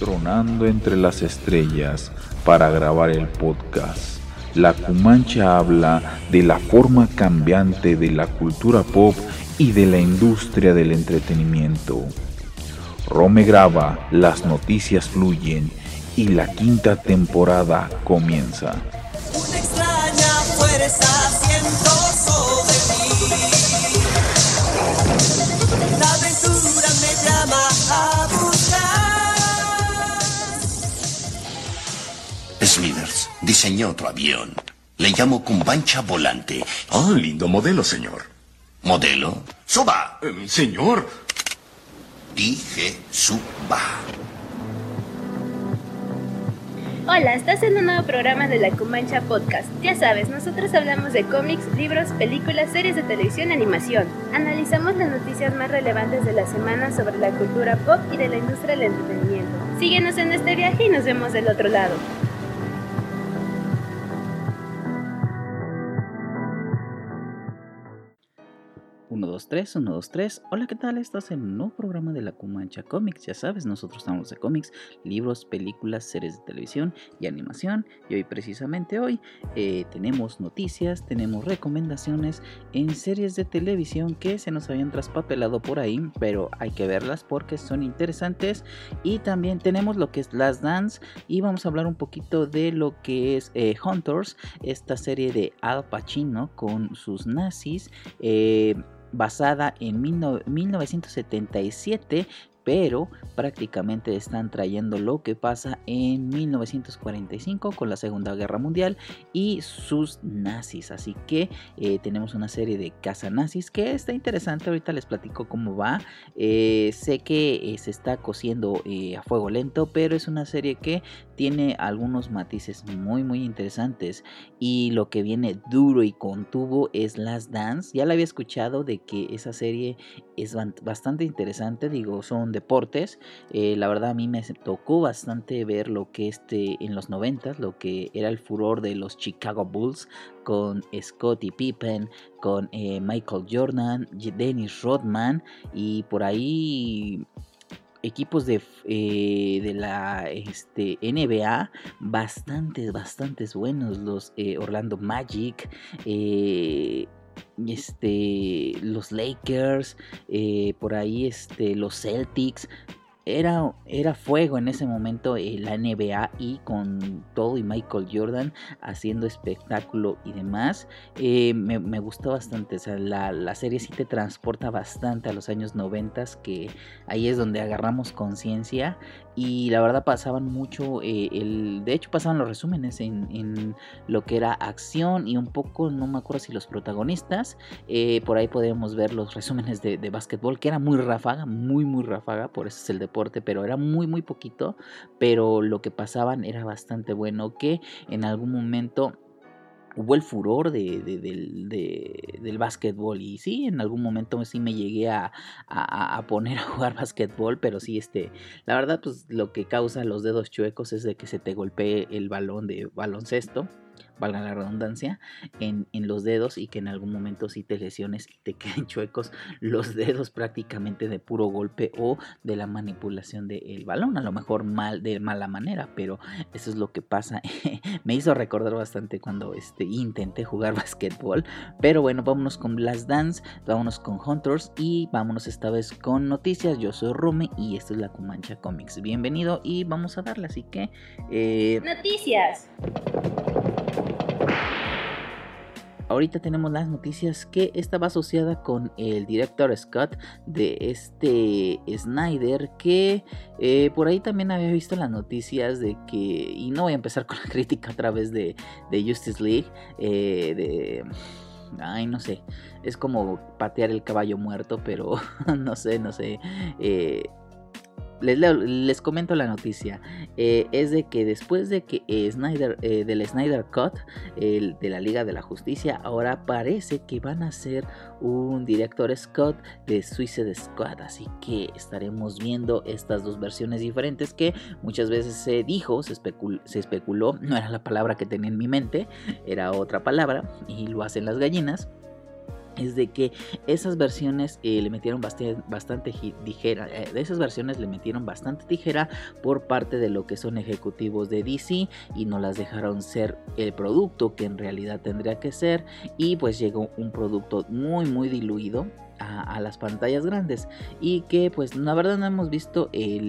tronando entre las estrellas para grabar el podcast. La Cumancha habla de la forma cambiante de la cultura pop y de la industria del entretenimiento. Rome graba, las noticias fluyen y la quinta temporada comienza. Una extraña fuerza siento sobre mí. La aventura me llama a buscar. Smithers diseñó otro avión. Le llamo Cumbancha Volante. Ah, lindo modelo, señor. ¿Modelo? ¡Suba! Señor. Dije suba. Hola, estás en un nuevo programa de La Cumancha Podcast. Ya sabes, nosotros hablamos de cómics, libros, películas, series de televisión y animación. Analizamos las noticias más relevantes de la semana sobre la cultura pop y de la industria del entretenimiento. Síguenos en este viaje y nos vemos del otro lado. 1, 2, 3, 1, 2, 3. Hola, ¿qué tal? Estás en un nuevo programa de La Cumancha Comics. Ya sabes, nosotros hablamos de cómics, libros, películas, series de televisión y animación. Y hoy, precisamente hoy, tenemos noticias, tenemos recomendaciones en series de televisión que se nos habían traspapelado por ahí, pero hay que verlas porque son interesantes. Y también tenemos lo que es Last Dance y vamos a hablar un poquito de lo que es Hunters, esta serie de Al Pacino con sus nazis, basada en 1977, pero prácticamente están trayendo lo que pasa en 1945 con la Segunda Guerra Mundial y sus nazis. Así que tenemos una serie de cazanazis que está interesante. Ahorita les platico cómo va. Sé que se está cociendo a fuego lento, pero es una serie que tiene algunos matices muy muy interesantes. Y lo que viene duro y con tubo es Last Dance. Ya la había escuchado de que esa serie es bastante interesante. Digo, son deportes. La verdad a mí me tocó bastante ver lo que en los 90s, lo que era el furor de los Chicago Bulls con Scottie Pippen, con Michael Jordan, Dennis Rodman y por ahí equipos de la NBA bastantes buenos, los Orlando Magic, los Lakers, por ahí los Celtics. Era fuego en ese momento la NBA y con todo y Michael Jordan haciendo espectáculo y demás. Me gustó bastante, o sea, la serie sí te transporta bastante a los años 90, que ahí es donde agarramos conciencia. Y la verdad pasaban mucho, de hecho pasaban los resúmenes en lo que era acción y un poco, no me acuerdo si los protagonistas, por ahí podíamos ver los resúmenes de básquetbol, que era muy ráfaga, muy ráfaga, por eso es el deporte, pero era muy poquito, pero lo que pasaban era bastante bueno, que en algún momento hubo el furor del básquetbol. Y sí, en algún momento sí me llegué a poner a jugar básquetbol, pero sí, la verdad, pues lo que causa los dedos chuecos es de que se te golpee el balón de baloncesto, valga la redundancia, en los dedos, y que en algún momento sí te lesiones y te queden chuecos los dedos prácticamente de puro golpe o de la manipulación del balón, a lo mejor de mala manera, pero eso es lo que pasa. Me hizo recordar bastante cuando intenté jugar basquetbol. Pero bueno, vámonos con Last Dance, vámonos con Hunters y vámonos esta vez con noticias. Yo soy Rome y esto es La Cumancha Comics. Bienvenido y vamos a darle, así que Noticias. Ahorita tenemos las noticias que estaba asociada con el director Scott de Snyder, que por ahí también había visto las noticias de que, y no voy a empezar con la crítica a través de Justice League, no sé, es como patear el caballo muerto, pero no sé, les comento la noticia. Es de que después de que del Snyder Cut, de la Liga de la Justicia, ahora parece que van a hacer un director Scott de Suicide Squad. Así que estaremos viendo estas dos versiones diferentes que muchas veces se dijo, se especuló, no era la palabra que tenía en mi mente, era otra palabra, y lo hacen las gallinas. es de que esas versiones le metieron bastante tijera. De esas versiones le metieron bastante tijera por parte de lo que son ejecutivos de DC y no las dejaron ser el producto que en realidad tendría que ser, y pues llegó un producto muy diluido a las pantallas grandes, y que pues la verdad no hemos visto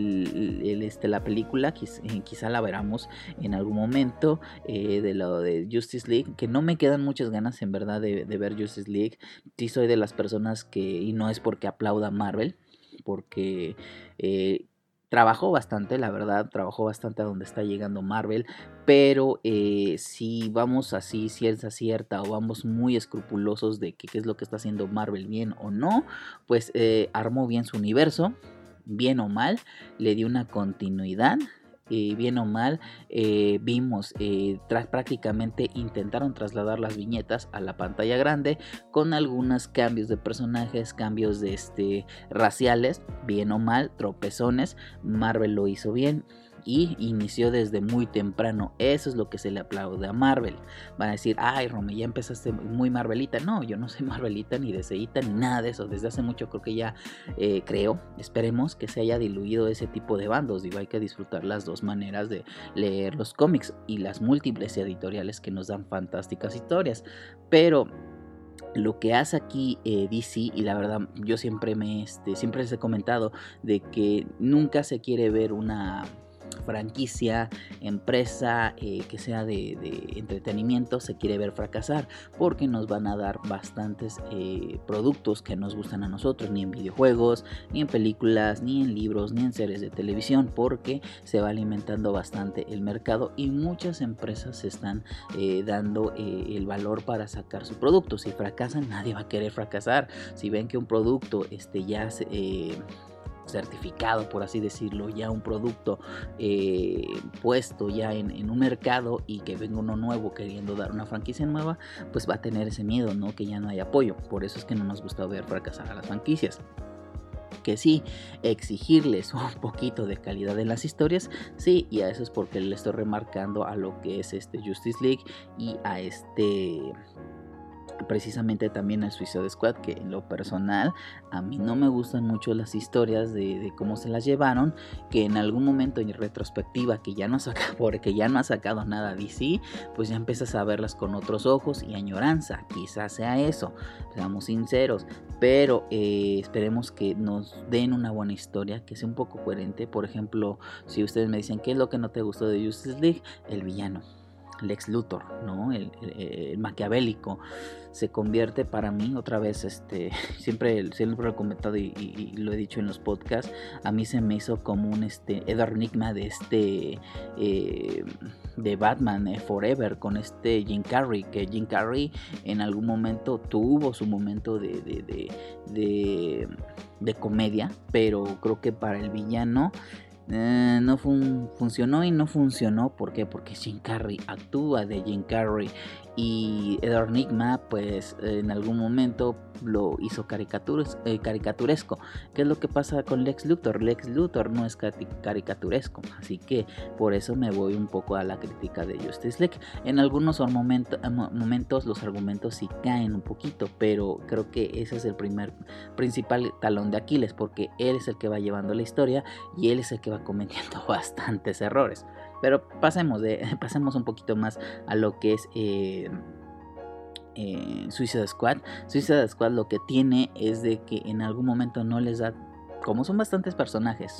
la película. Quizá la veramos en algún momento, de lo de Justice League, que no me quedan muchas ganas en verdad de ver Justice League. Sí soy de las personas que, y no es porque aplauda Marvel, porque trabajó bastante, la verdad, trabajó bastante a donde está llegando Marvel, pero si vamos así, ciencia cierta, o vamos muy escrupulosos de qué es lo que está haciendo Marvel, bien o no, pues armó bien su universo, bien o mal, le dio una continuidad. Bien o mal, vimos, prácticamente intentaron trasladar las viñetas a la pantalla grande con algunos cambios de personajes, cambios de raciales, bien o mal, tropezones. Marvel lo hizo bien y inició desde muy temprano. Eso es lo que se le aplaude a Marvel. Van a decir, ay Rome, ya empezaste muy Marvelita. No, yo no soy Marvelita ni DCita ni nada de eso. Desde hace mucho creo que ya esperemos que se haya diluido ese tipo de bandos. Digo, hay que disfrutar las dos maneras de leer los cómics y las múltiples editoriales que nos dan fantásticas historias. Pero lo que hace aquí DC, y la verdad yo siempre les he comentado de que nunca se quiere ver una franquicia, empresa que sea de entretenimiento, se quiere ver fracasar, porque nos van a dar bastantes productos que nos gustan a nosotros, ni en videojuegos, ni en películas, ni en libros, ni en series de televisión, porque se va alimentando bastante el mercado y muchas empresas están dando el valor para sacar su producto. Si fracasan, nadie va a querer fracasar. Si ven que un producto ya certificado, por así decirlo, ya un producto puesto ya en un mercado, y que venga uno nuevo queriendo dar una franquicia nueva, pues va a tener ese miedo, ¿no? Que ya no hay apoyo. Por eso es que no nos gusta ver fracasar a las franquicias. Que sí, exigirles un poquito de calidad en las historias, sí, y a eso es porque le estoy remarcando a lo que es Justice League y a precisamente también al Suicide Squad, que en lo personal a mí no me gustan mucho las historias de cómo se las llevaron, que en algún momento en retrospectiva, que ya no porque ya no ha sacado nada DC, pues ya empiezas a verlas con otros ojos y añoranza. Quizás sea eso, seamos sinceros, pero esperemos que nos den una buena historia, que sea un poco coherente. Por ejemplo, si ustedes me dicen qué es lo que no te gustó de Justice League, el villano Lex Luthor, ¿no? El maquiavélico se convierte para mí otra vez, siempre lo he comentado y lo he dicho en los podcasts, a mí se me hizo como un Edward Nygma de de Batman Forever con Jim Carrey, que Jim Carrey en algún momento tuvo su momento de comedia, pero creo que para el villano no funcionó, y no funcionó. ¿Por qué? Porque Jim Carrey actúa de Jim Carrey, y Edward Nygma pues en algún momento lo hizo caricaturesco. ¿Qué es lo que pasa con Lex Luthor? Lex Luthor no es caricaturesco, así que por eso me voy un poco a la crítica de Justice League. En algunos momentos los argumentos sí caen un poquito, pero creo que ese es el principal talón de Aquiles, porque él es el que va llevando la historia y él es el que va cometiendo bastantes errores. Pero pasemos un poquito más a lo que es Suicide Squad. Suicide Squad lo que tiene es de que en algún momento no les da, como son bastantes personajes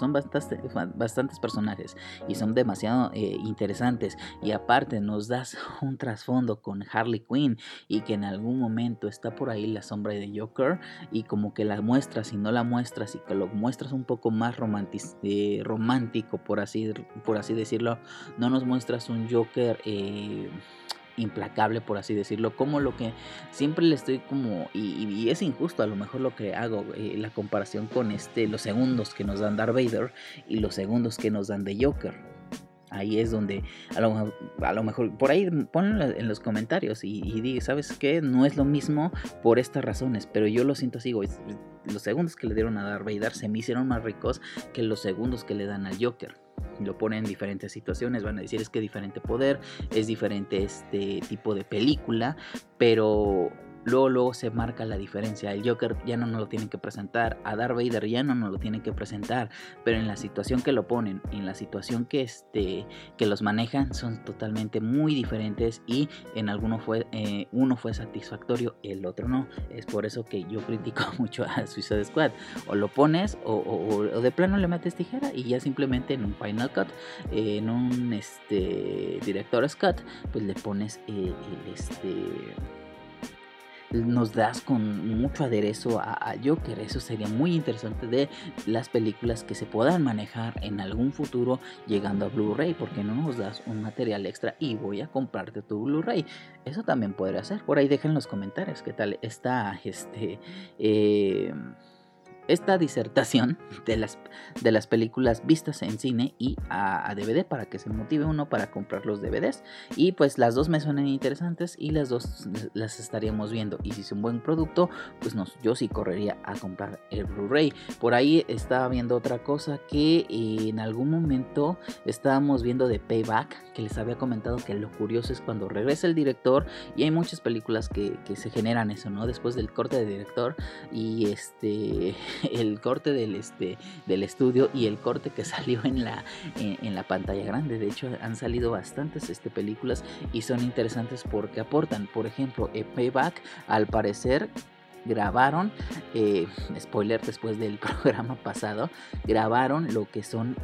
y son demasiado interesantes, y aparte nos das un trasfondo con Harley Quinn, y que en algún momento está por ahí la sombra de Joker, y como que la muestras y no la muestras, y que lo muestras un poco más romántico, por así decirlo. No nos muestras un Joker implacable, por así decirlo, como lo que siempre le estoy como, y es injusto a lo mejor lo que hago, la comparación con los segundos que nos dan Darth Vader y los segundos que nos dan de Joker. Ahí es donde a lo mejor por ahí ponlo en los comentarios y di, ¿sabes qué? No es lo mismo por estas razones, pero yo lo siento así, güey. Los segundos que le dieron a Darth Vader se me hicieron más ricos que los segundos que le dan al Joker. Lo ponen en diferentes situaciones, van a decir es que diferente poder, es diferente tipo de película, pero luego se marca la diferencia. El Joker ya no nos lo tienen que presentar, a Darth Vader ya no nos lo tienen que presentar, pero en la situación que lo ponen, en la situación que los manejan, son totalmente muy diferentes, y en uno fue satisfactorio, el otro no. Es por eso que yo critico mucho a Suicide Squad. O lo pones o de plano le metes tijera, y ya simplemente en un Final Cut, en un Director's Cut, pues le pones nos das con mucho aderezo a Joker. Eso sería muy interesante de las películas que se puedan manejar en algún futuro llegando a Blu-ray. Porque no nos das un material extra y voy a comprarte tu Blu-ray? Eso también podría ser. Por ahí dejen en los comentarios qué tal está esta disertación de las películas vistas en cine y a DVD, para que se motive uno para comprar los DVDs. Y pues las dos me suenan interesantes y las dos las estaríamos viendo, y si es un buen producto, pues yo sí correría a comprar el Blu-ray. Por ahí estaba viendo otra cosa que en algún momento estábamos viendo de Payback, que les había comentado que lo curioso es cuando regresa el director, y hay muchas películas que se generan eso, ¿no? Después del corte de director y el corte del estudio y el corte que salió en la pantalla grande. De hecho, han salido bastantes películas y son interesantes porque aportan. Por ejemplo, Payback, al parecer grabaron, spoiler después del programa pasado, grabaron lo que son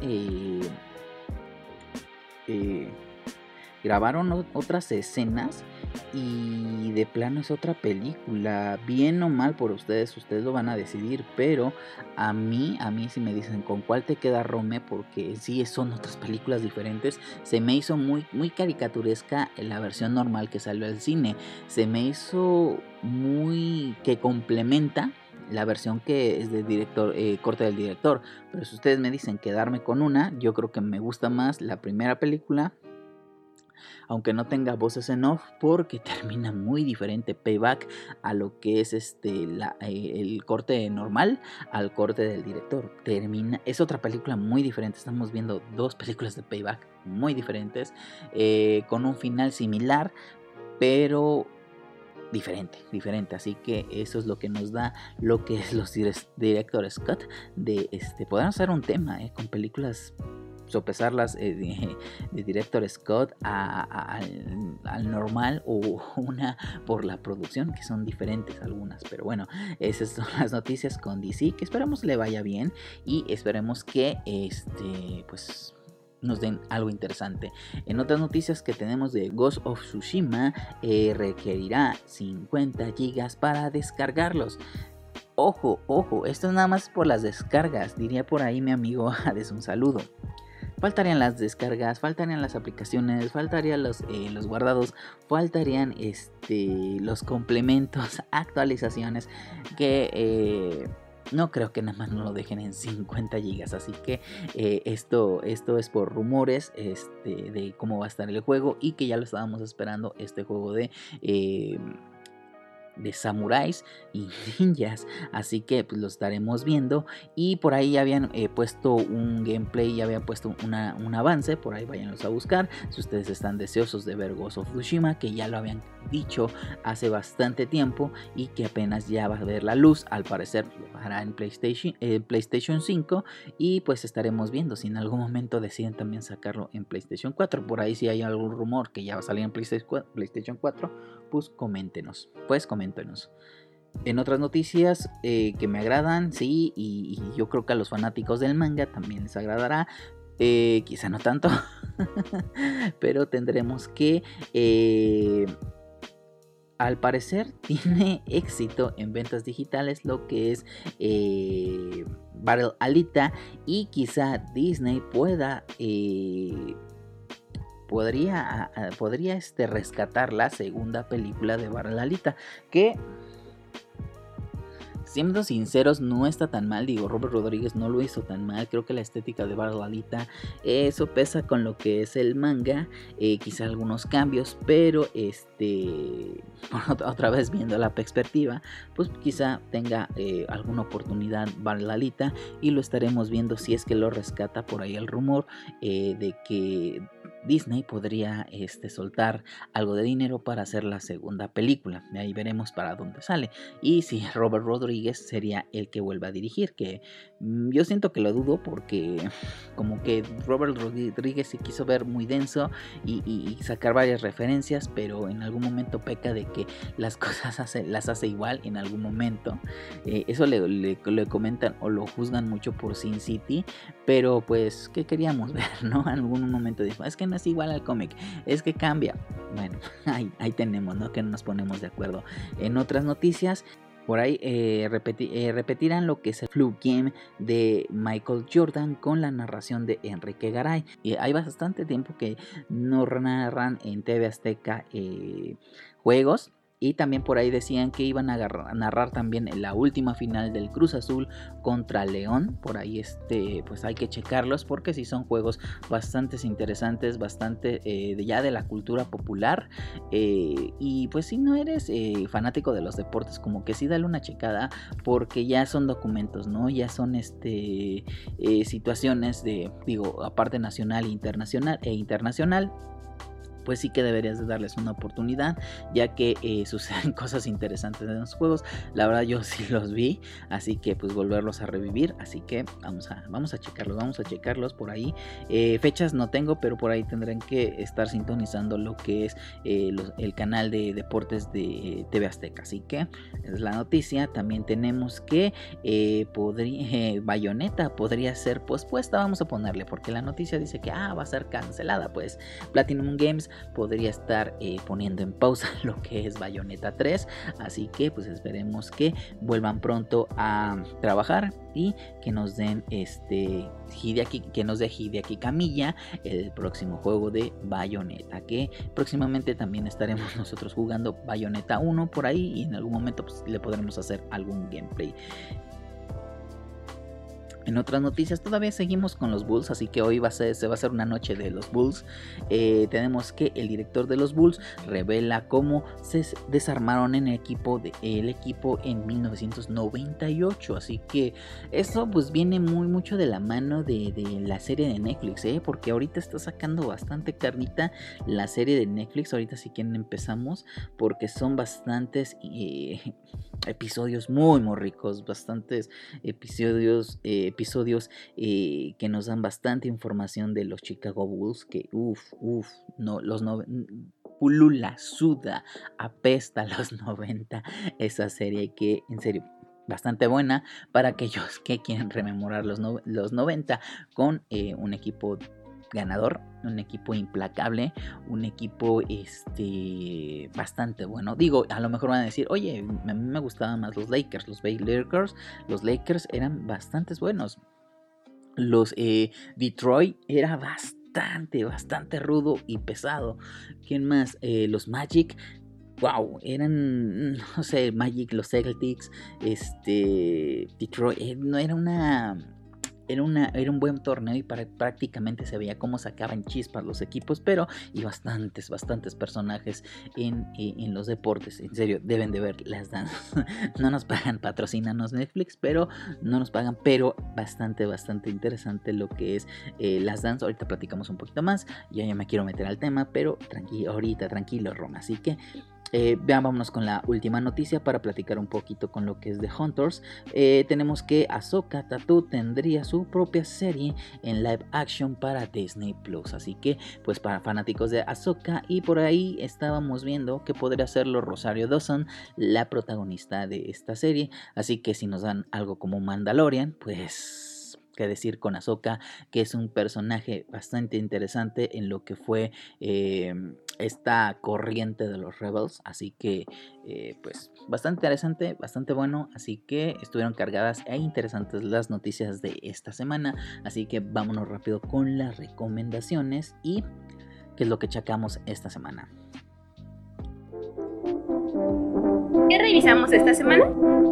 grabaron otras escenas, y de plano es otra película. Bien o mal por ustedes lo van a decidir, pero a mí si me dicen con cuál te queda, Rome, porque sí son otras películas diferentes. Se me hizo muy, muy caricaturesca la versión normal que salió al cine. Se me hizo muy que complementa la versión que es de director, corte del director. Pero si ustedes me dicen quedarme con una, yo creo que me gusta más la primera película, aunque no tenga voces en off, porque termina muy diferente Payback a lo que es el corte normal al corte del director. Es otra película muy diferente. Estamos viendo dos películas de Payback muy diferentes, con un final similar, pero diferente, así que eso es lo que nos da lo que es los Director's Cut de podemos hacer un tema con películas, sopesarlas de Director Scott al normal, o una por la producción, que son diferentes algunas. Pero bueno, esas son las noticias con DC, que esperamos le vaya bien y esperemos que pues nos den algo interesante. En otras noticias que tenemos de Ghost of Tsushima, requerirá 50 GB para descargarlos. Ojo, esto nada más por las descargas, diría por ahí mi amigo Hades, un saludo. Faltarían las descargas, faltarían las aplicaciones, faltarían los guardados, faltarían los complementos, actualizaciones, que no creo que nada más no lo dejen en 50 gigas. Así que esto es por rumores de cómo va a estar el juego, y que ya lo estábamos esperando, este juego de samuráis y ninjas, así que pues lo estaremos viendo. Y por ahí ya habían puesto un gameplay, ya habían puesto un avance, por ahí váyanlos a buscar si ustedes están deseosos de ver Ghost of Tsushima, que ya lo habían dicho hace bastante tiempo y que apenas ya va a ver la luz. Al parecer lo hará en PlayStation 5, y pues estaremos viendo si en algún momento deciden también sacarlo en PlayStation 4. Por ahí si hay algún rumor que ya va a salir en PlayStation 4, pues coméntenos. En otras noticias que me agradan, sí, y yo creo que a los fanáticos del manga también les agradará, quizá no tanto, pero tendremos que al parecer tiene éxito en ventas digitales lo que es Battle Alita, y quizá Disney podría rescatar la segunda película de Battle Alita, que siendo sinceros no está tan mal. Digo, Robert Rodríguez no lo hizo tan mal. Creo que la estética de Battle Alita sopesa con lo que es el manga, quizá algunos cambios, pero otra vez viendo la perspectiva, pues quizá tenga alguna oportunidad Battle Alita, y lo estaremos viendo si es que lo rescata. Por ahí el rumor de que Disney podría soltar algo de dinero para hacer la segunda película. Y ahí veremos para dónde sale. Y si Robert Rodríguez sería el que vuelva a dirigir, que yo siento que lo dudo porque como que Robert Rodríguez se quiso ver muy denso y sacar varias referencias, pero en algún momento peca de que las cosas las hace igual en algún momento. Eso le comentan o lo juzgan mucho por Sin City, pero pues ¿qué queríamos ver, no? En algún momento dijo, es que no es igual al cómic, es que cambia. Bueno, ahí tenemos, ¿no? Que no nos ponemos de acuerdo. En otras noticias, por ahí repetirán lo que es el Flu Game de Michael Jordan con la narración de Enrique Garay. Hay bastante tiempo que no narran en TV Azteca juegos. Y también por ahí decían que iban a narrar también la última final del Cruz Azul contra León. Por ahí pues hay que checarlos porque sí son juegos bastante interesantes, bastante ya de la cultura popular. Y pues si no eres fanático de los deportes, como que sí dale una checada porque ya son documentos, ¿no? Ya son situaciones de, aparte nacional e internacional. Pues sí que deberías de darles una oportunidad, ya que suceden cosas interesantes en los juegos. La verdad yo sí los vi, así que pues volverlos a revivir, así que vamos a checarlos por ahí. Fechas no tengo, pero por ahí tendrán que estar sintonizando lo que es el canal de deportes de TV Azteca, así que es la noticia. También tenemos que Bayonetta podría ser pospuesta, vamos a ponerle, porque la noticia dice que va a ser cancelada. Pues Platinum Games podría estar poniendo en pausa lo que es Bayonetta 3, así que pues esperemos que vuelvan pronto a trabajar y que nos den Hideaki Kamiya el próximo juego de Bayonetta, que próximamente también estaremos nosotros jugando Bayonetta 1 por ahí y en algún momento pues le podremos hacer algún gameplay. En otras noticias todavía seguimos con los Bulls, así que hoy se va a hacer una noche de los Bulls. Tenemos que el director de los Bulls revela cómo se desarmaron el equipo en 1998, así que eso pues viene mucho de la mano de la serie de Netflix, porque ahorita está sacando bastante carnita la serie de Netflix. Ahorita si quieren empezamos porque son bastantes episodios muy ricos, bastantes episodios que nos dan bastante información de los Chicago Bulls, que pulula, suda, apesta los 90 esa serie, que en serio bastante buena para aquellos que quieren rememorar los 90 con un equipo ganador, un equipo implacable, un equipo bastante bueno. Digo, a lo mejor van a decir, oye, a mí me gustaban más los Lakers, los Lakers eran bastante buenos. Los Detroit era bastante rudo y pesado. ¿Quién más? Los Magic. Wow, eran, no sé, Magic, los Celtics, Detroit, no era era un buen torneo y prácticamente se veía cómo sacaban chispas los equipos, pero y bastantes personajes en los deportes. En serio, deben de ver Last Dance. No nos pagan, patrocínanos Netflix, pero no nos pagan, pero bastante interesante lo que es Last Dance. Ahorita platicamos un poquito más, yo ya me quiero meter al tema, pero tranquilo Roma, así que vámonos con la última noticia para platicar un poquito con lo que es The Hunters. Tenemos que Ahsoka Tatu tendría su propia serie en live action para Disney Plus, así que pues para fanáticos de Ahsoka, y por ahí estábamos viendo que podría serlo Rosario Dawson, la protagonista de esta serie, así que si nos dan algo como Mandalorian, pues que decir con Ahsoka, que es un personaje bastante interesante en lo que fue esta corriente de los Rebels, así que pues bastante interesante, bastante bueno, así que estuvieron cargadas e interesantes las noticias de esta semana, así que vámonos rápido con las recomendaciones y qué es lo que checamos esta semana. ¿Qué revisamos esta semana?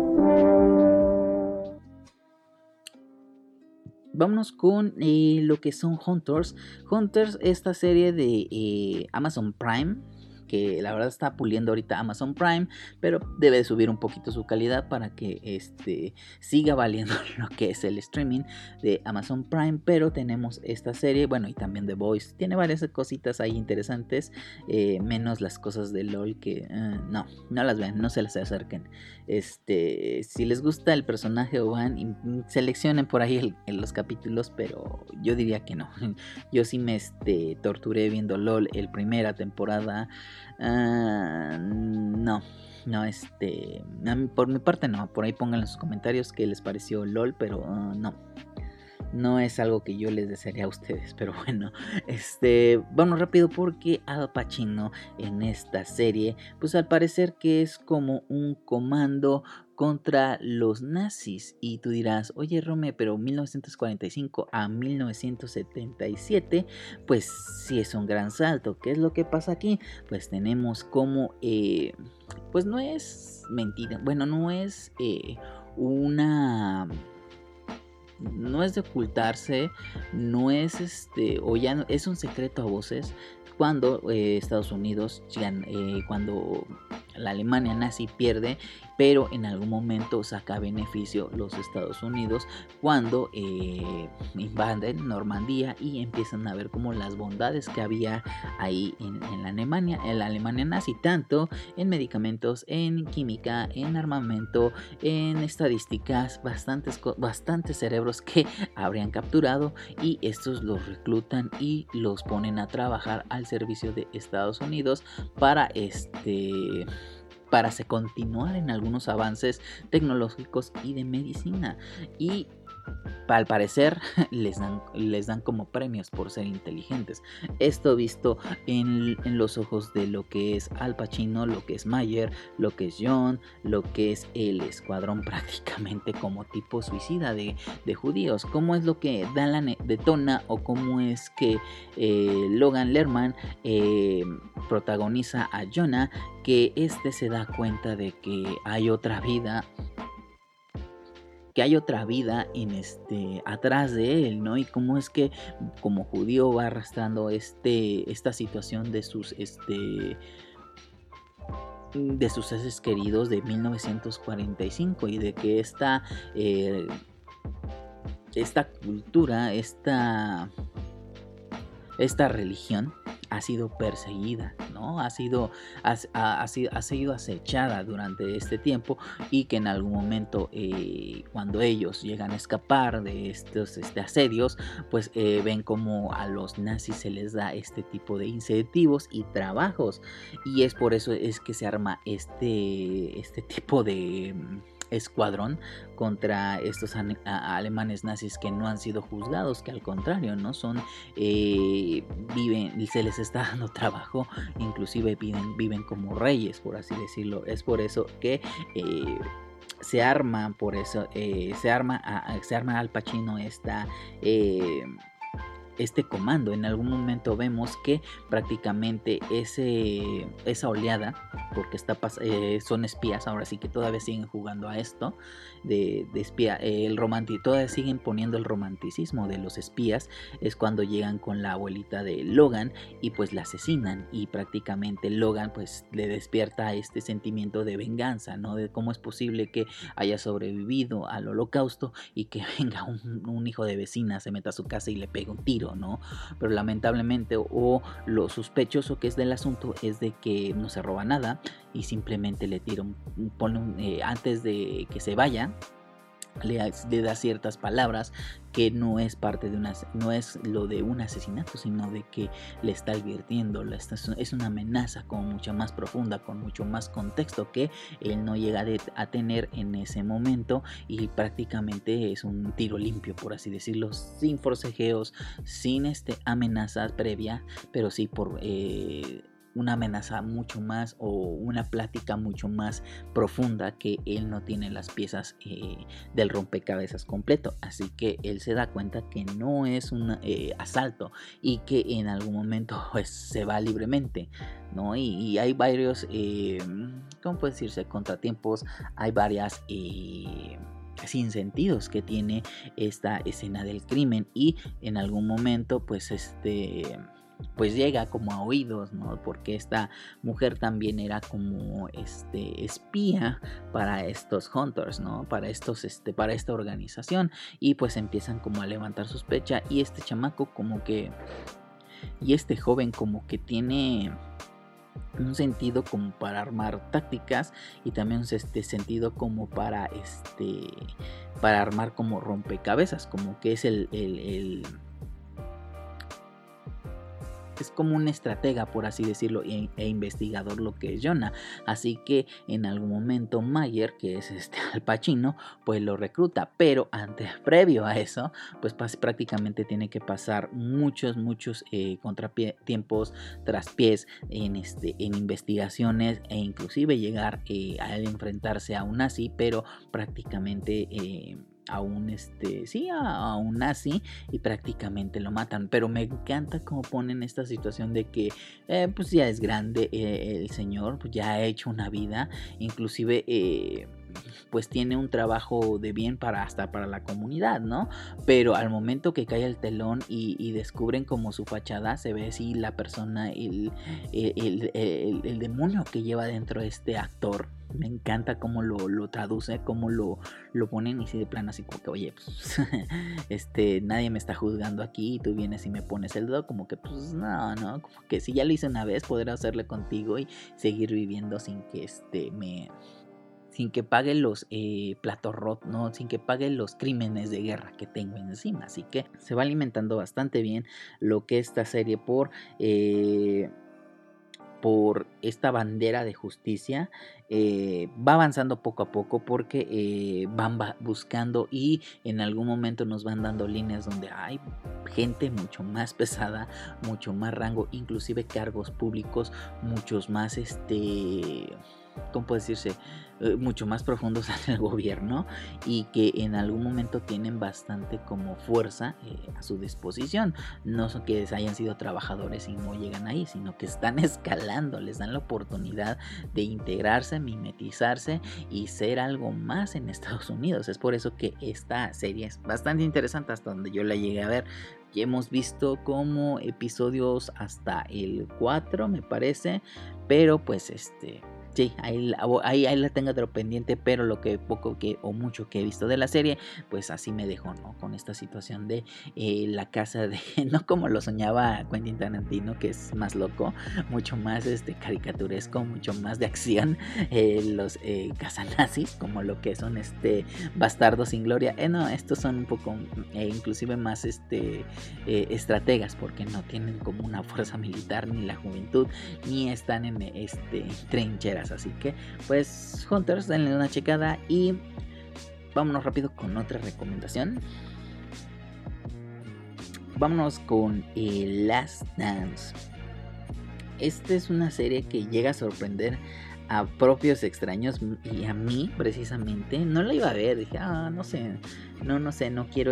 Vámonos con lo que son Hunters, esta serie de Amazon Prime, que la verdad está puliendo ahorita Amazon Prime, pero debe subir un poquito su calidad para que siga valiendo lo que es el streaming de Amazon Prime. Pero tenemos esta serie, bueno, y también The Boys, tiene varias cositas ahí interesantes, menos las cosas de LOL que no las ven, no se las acerquen. Si les gusta el personaje o van y seleccionen por ahí los capítulos, pero yo diría que no. Yo sí me torturé viendo LOL el primera temporada. No, por mi parte no. Por ahí pónganlo en sus comentarios qué les pareció LOL, pero no es algo que yo les desearía a ustedes. Pero bueno, vamos rápido porque Al Pacino en esta serie, pues al parecer que es como un comando contra los nazis. Y tú dirás, oye Rome, pero 1945 a 1977, pues sí es un gran salto. ¿Qué es lo que pasa aquí? Pues tenemos como, pues no es mentira, bueno, no es no es de ocultarse, no es o ya no, es un secreto a voces cuando Estados Unidos, cuando la Alemania nazi pierde, pero en algún momento saca beneficio los Estados Unidos cuando invaden Normandía y empiezan a ver como las bondades que había ahí en la Alemania nazi, tanto en medicamentos, en química, en armamento, en estadísticas, bastantes cerebros que habrían capturado, y estos los reclutan y los ponen a trabajar al servicio de Estados Unidos para continuar en algunos avances tecnológicos y de medicina. Y al parecer les dan como premios por ser inteligentes. Esto visto en los ojos de lo que es Al Pacino, lo que es Mayer, lo que es John, lo que es el escuadrón, prácticamente como tipo suicida de judíos. ¿Cómo es lo que detona, o cómo es que Logan Lerman protagoniza a Jonah? Que se da cuenta de que hay otra vida, en atrás de él, ¿no? Y cómo es que como judío va arrastrando esta situación de sus seres queridos de 1945, y de que esta cultura, esta religión ha sido perseguida, ¿no? Ha sido acechada durante este tiempo, y que en algún momento cuando ellos llegan a escapar de estos asedios, pues ven como a los nazis se les da este tipo de incentivos y trabajos, y es por eso es que se arma este tipo de escuadrón contra estos alemanes nazis que no han sido juzgados, que al contrario, no son viven, se les está dando trabajo, inclusive viven como reyes, por así decirlo. Es por eso que se arma Al Pacino este comando. En algún momento vemos que prácticamente esa oleada, porque son espías, ahora sí que todavía siguen jugando a esto de espía, todavía siguen poniendo el romanticismo de los espías. Es cuando llegan con la abuelita de Logan y pues la asesinan, y prácticamente Logan pues le despierta este sentimiento de venganza, ¿no? De cómo es posible que haya sobrevivido al holocausto y que venga un hijo de vecina, se meta a su casa y le pegue un tiro, ¿no? Pero lamentablemente, o lo sospechoso que es del asunto, es de que no se roba nada y simplemente le tira antes de que se vaya, le da ciertas palabras que no es parte de no es lo de un asesinato, sino de que le está advirtiendo, es una amenaza con mucha más profunda, con mucho más contexto que él no llega a tener en ese momento, y prácticamente es un tiro limpio, por así decirlo, sin forcejeos, sin amenazas previas, pero sí por una amenaza mucho más, o una plática mucho más profunda, que él no tiene las piezas del rompecabezas completo. Así que él se da cuenta que no es un asalto, y que en algún momento pues se va libremente, ¿no? Y hay varios, ¿cómo puede decirse? Contratiempos, hay varias sin sentidos que tiene esta escena del crimen, y en algún momento pues pues llega como a oídos, ¿no? Porque esta mujer también era como espía para estos hunters, ¿no? Para esta organización, y pues empiezan como a levantar sospecha, y este chamaco como que, y este joven como que tiene un sentido como para armar tácticas, y también sentido como para armar como rompecabezas, como que es es como un estratega, por así decirlo, e investigador, lo que es Jonah. Así que en algún momento Mayer, que es Al Pacino, pues lo recluta. Pero previo a eso, pues prácticamente tiene que pasar muchos contratiempos, traspiés en investigaciones, e inclusive llegar a enfrentarse a un nazi, pero prácticamente a un nazi, y prácticamente lo matan. Pero me encanta cómo ponen esta situación de que pues ya es grande el señor, pues ya ha hecho una vida, inclusive pues tiene un trabajo de bien hasta para la comunidad, ¿no? Pero al momento que cae el telón y descubren como su fachada, se ve así la persona, el demonio que lleva dentro este actor. Me encanta cómo lo traduce, cómo lo ponen, y si de plano así como que, oye, pues nadie me está juzgando aquí, y tú vienes y me pones el dedo, como que pues no, como que si ya lo hice una vez, poder hacerle contigo y seguir viviendo sin que sin que pague los platos rotos, ¿no? Sin que pague los crímenes de guerra que tengo encima. Así que se va alimentando bastante bien lo que esta serie por esta bandera de justicia. Va avanzando poco a poco, porque van buscando, y en algún momento nos van dando líneas donde hay gente mucho más pesada, mucho más rango, inclusive cargos públicos muchos más ¿cómo puede decirse? Mucho más profundos en el gobierno, y que en algún momento tienen bastante como fuerza a su disposición. No son que hayan sido trabajadores y no llegan ahí, sino que están escalando, les dan la oportunidad de integrarse, mimetizarse y ser algo más en Estados Unidos. Es por eso que esta serie es bastante interesante, hasta donde yo la llegué a ver. Ya hemos visto como episodios hasta el 4, me parece, pero pues sí, ahí la tengo de lo pendiente, pero lo que poco o mucho que he visto de la serie, pues así me dejó, ¿no? Con esta situación de la casa de, no como lo soñaba Quentin Tarantino, que es más loco, mucho más caricaturesco, mucho más de acción, los cazanazis, como lo que son Bastardos sin Gloria. No, estos son un poco inclusive más estrategas, porque no tienen como una fuerza militar, ni la juventud, ni están en trincheras. Así que pues Hunters, denle una checada, y vámonos rápido con otra recomendación. Vámonos con Last Dance. Esta es una serie que llega a sorprender a propios extraños, y a mí precisamente no la iba a ver. Dije, no sé, no quiero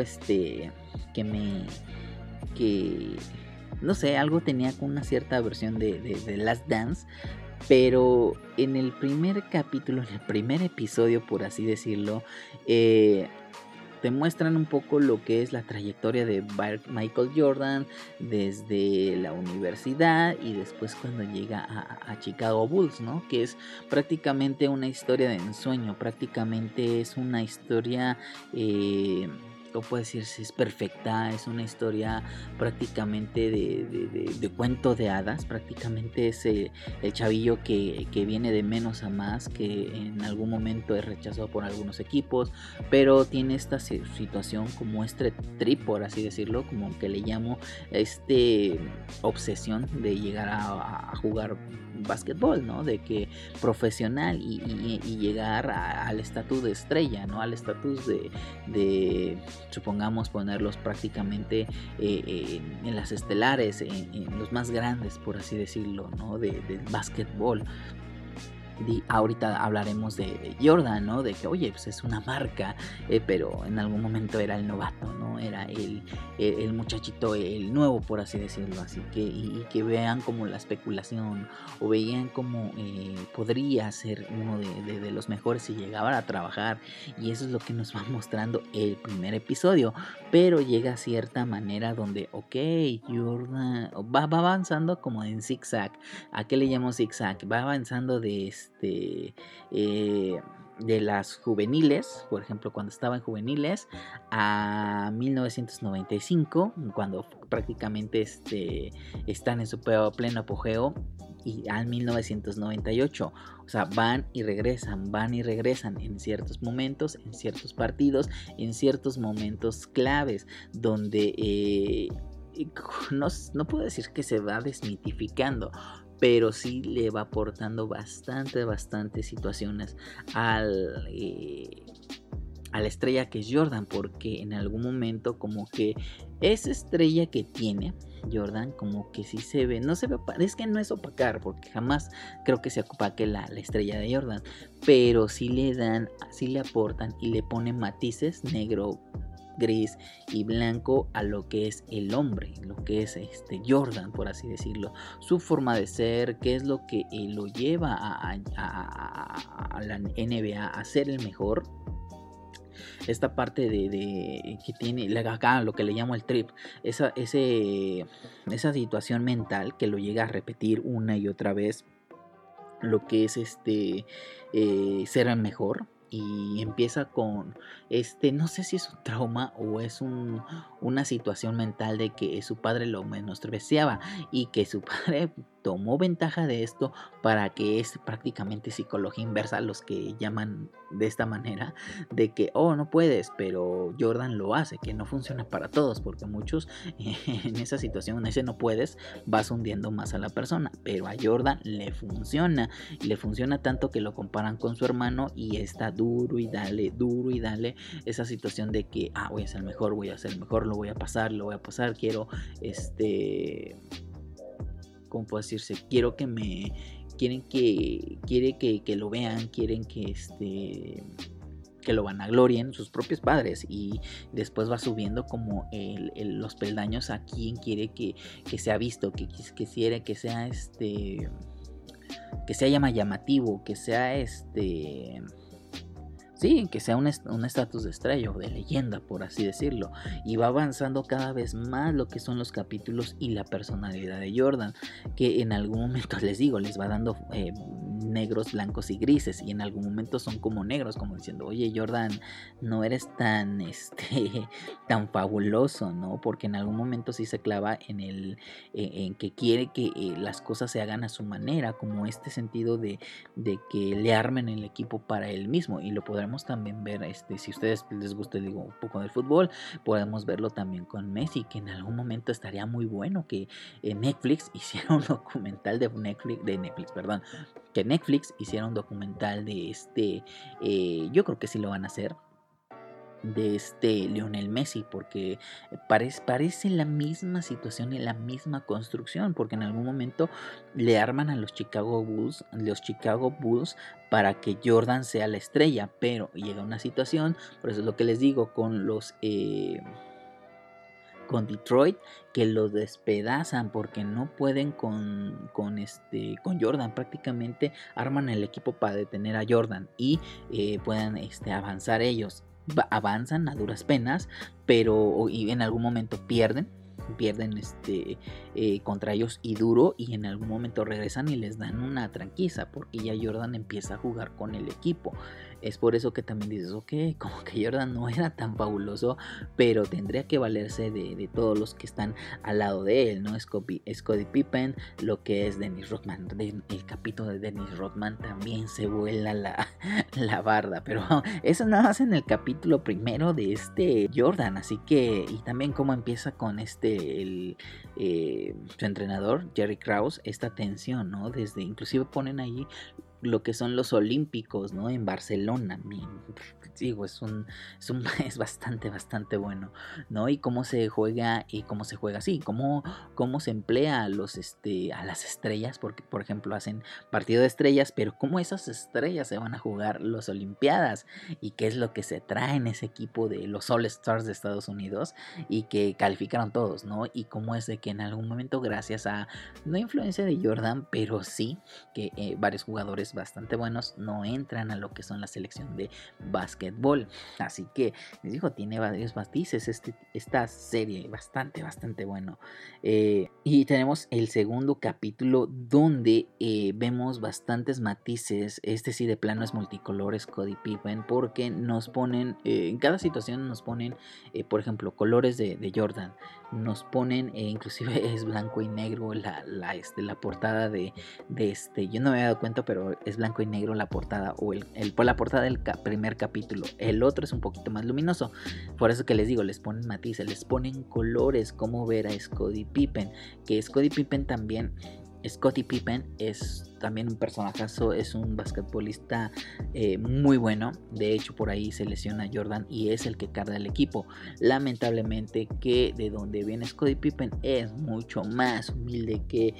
no sé, algo tenía con una cierta versión de Last Dance. Pero en el primer capítulo, en el primer episodio, por así decirlo, te muestran un poco lo que es la trayectoria de Michael Jordan desde la universidad, y después cuando llega a Chicago Bulls, ¿no? Que es prácticamente una historia de ensueño, prácticamente es una historia... ¿cómo puedo decirse? Es perfecta, es una historia prácticamente de cuento de hadas. Prácticamente es el chavillo que viene de menos a más, que en algún momento es rechazado por algunos equipos, pero tiene esta situación como trip, por así decirlo, como que le llamo obsesión de llegar a jugar básquetbol, ¿no? De que profesional, y llegar al estatus de estrella, ¿no? Al estatus de supongamos ponerlos prácticamente en las estelares, en los más grandes, por así decirlo, ¿no? Del básquetbol. Ahorita hablaremos de Jordan, ¿no? De que, oye, pues es una marca, pero en algún momento era el novato, ¿no? Era el muchachito, el nuevo, por así decirlo. Así que, y que vean como la especulación, o veían como podría ser uno de los mejores si llegaba a trabajar. Y eso es lo que nos va mostrando el primer episodio. Pero llega a cierta manera donde, ok, Jordan va avanzando como en zigzag. ¿A qué le llamo zigzag? Va avanzando de las juveniles, por ejemplo, cuando estaba en juveniles, a 1995, cuando prácticamente están en su pleno apogeo, y al 1998, o sea, van y regresan en ciertos momentos, en ciertos partidos, en ciertos momentos claves, donde no puedo decir que se va desmitificando, pero sí le va aportando bastante situaciones a la estrella que es Jordan, porque en algún momento como que esa estrella que tiene Jordan como que sí se ve, no se ve, es que no es opacar, porque jamás creo que se opaque la estrella de Jordan, pero sí le aportan y le ponen matices negro, gris y blanco a lo que es el hombre, lo que es Jordan, por así decirlo, su forma de ser, qué es lo que lo lleva a la NBA a ser el mejor. Esta parte de que tiene acá lo que le llamo el trip, esa situación mental que lo llega a repetir una y otra vez, lo que es ser el mejor. Y empieza con no sé si es un trauma o es una situación mental de que su padre lo menospreciaba y que su padre tomó ventaja de esto para que es prácticamente psicología inversa, los que llaman de esta manera, de que no puedes, pero Jordan lo hace, que no funciona para todos, porque muchos en esa situación, en ese no puedes, vas hundiendo más a la persona, pero a Jordan le funciona tanto que lo comparan con su hermano y está duro y dale esa situación de que voy a ser mejor, lo voy a pasar, quiero ¿cómo puedo decirse? Quiero que que lo vean, quieren que lo vanaglorien sus propios padres, y después va subiendo como los peldaños a quien quiere que sea visto, que quiere que sea que sea llamativo, que sea sí, que sea un estatus de estrella o de leyenda, por así decirlo. Y va avanzando cada vez más lo que son los capítulos y la personalidad de Jordan, que en algún momento les va dando negros, blancos y grises, y en algún momento son como negros, como diciendo, oye Jordan, no eres tan tan fabuloso, ¿no? Porque en algún momento sí se clava en que quiere que las cosas se hagan a su manera, como sentido de que le armen el equipo para él mismo. Y lo podremos también ver, si a ustedes les gusta, digo, un poco del fútbol, podemos verlo también con Messi, que en algún momento estaría muy bueno que Netflix hiciera un documental que Netflix hiciera un documental de yo creo que sí lo van a hacer, de Lionel Messi, porque parece la misma situación y la misma construcción, porque en algún momento le arman a los Chicago Bulls para que Jordan sea la estrella, pero llega una situación, por eso es lo que les digo, con Detroit, que los despedazan porque no pueden con Jordan. Prácticamente arman el equipo para detener a Jordan y puedan avanzar ellos. Avanzan a duras penas, pero en algún momento pierden contra ellos y duro, y en algún momento regresan y les dan una tranquiza, porque ya Jordan empieza a jugar con el equipo. Es por eso que también dices, ok, como que Jordan no era tan fabuloso, pero tendría que valerse de todos los que están al lado de él, ¿no? Scottie Pippen, lo que es Dennis Rodman. El capítulo de Dennis Rodman también se vuela la barda, pero eso nada más en el capítulo primero de Jordan. Así que, y también cómo empieza con su entrenador Jerry Krause, esta tensión, ¿no? Inclusive ponen ahí lo que son los Olímpicos, ¿no? En Barcelona, digo, es bastante bueno, ¿no? Y cómo se juega, sí, cómo se emplea a las estrellas, porque por ejemplo hacen partido de estrellas, pero cómo esas estrellas se van a jugar las Olimpiadas y qué es lo que se trae en ese equipo de los All Stars de Estados Unidos y que calificaron todos, ¿no? Y cómo es de que en algún momento, gracias a no influencia de Jordan, pero sí que varios jugadores bastante buenos no entran a lo que son la selección de básquetbol. Así que les digo, tiene varios matices esta serie, bastante bueno. Y tenemos el segundo capítulo donde vemos bastantes matices. Este sí de plano es multicolor, Scottie Pippen, porque nos ponen, en cada situación nos ponen, por ejemplo, colores de Jordan. Nos ponen, inclusive es blanco y negro la portada de yo no me había dado cuenta, pero es blanco y negro la portada, o la portada del primer capítulo. El otro es un poquito más luminoso, por eso que les digo, les ponen matices, les ponen colores, como ver a Scottie Pippen, que Scottie Pippen es también un personajazo, es un basquetbolista muy bueno. De hecho, por ahí se lesiona Jordan y es el que carga el equipo. Lamentablemente, que de donde viene Scottie Pippen es mucho más humilde que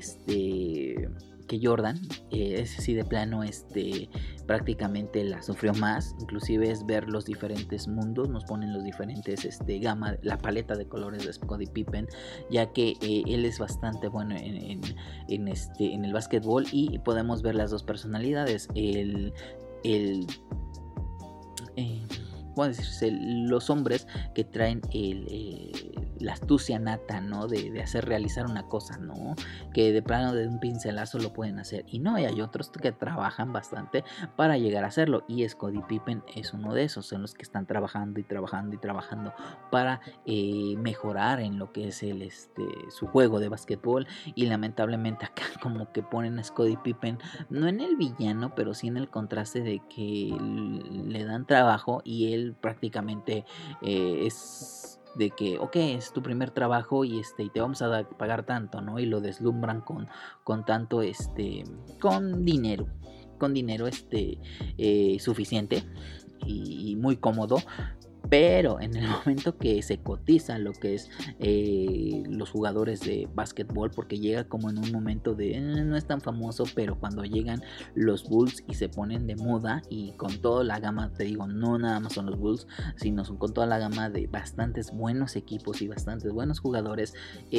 Jordan. Ese sí de plano prácticamente la sufrió más. Inclusive es ver los diferentes mundos, nos ponen los diferentes gama, la paleta de colores de Scottie Pippen, ya que él es bastante bueno en el básquetbol, y podemos ver las dos personalidades. ¿Cómo decirse? Los hombres que traen la astucia nata, ¿no? De hacer realizar una cosa, ¿no? Que de plano de un pincelazo lo pueden hacer. Y no, y hay otros que trabajan bastante para llegar a hacerlo. Y Scottie Pippen es uno de esos. Son los que están trabajando para mejorar en lo que es su juego de básquetbol. Y lamentablemente acá como que ponen a Scottie Pippen, no en el villano, pero sí en el contraste de que le dan trabajo y él prácticamente es de que, ok, es tu primer trabajo y te vamos a pagar tanto, ¿no? Y lo deslumbran con tanto, con dinero suficiente y muy cómodo. Pero en el momento que se cotiza lo que es los jugadores de básquetbol, porque llega como en un momento de no es tan famoso, pero cuando llegan los Bulls y se ponen de moda, y con toda la gama, te digo, no nada más son los Bulls, sino son con toda la gama de bastantes buenos equipos y bastantes buenos jugadores,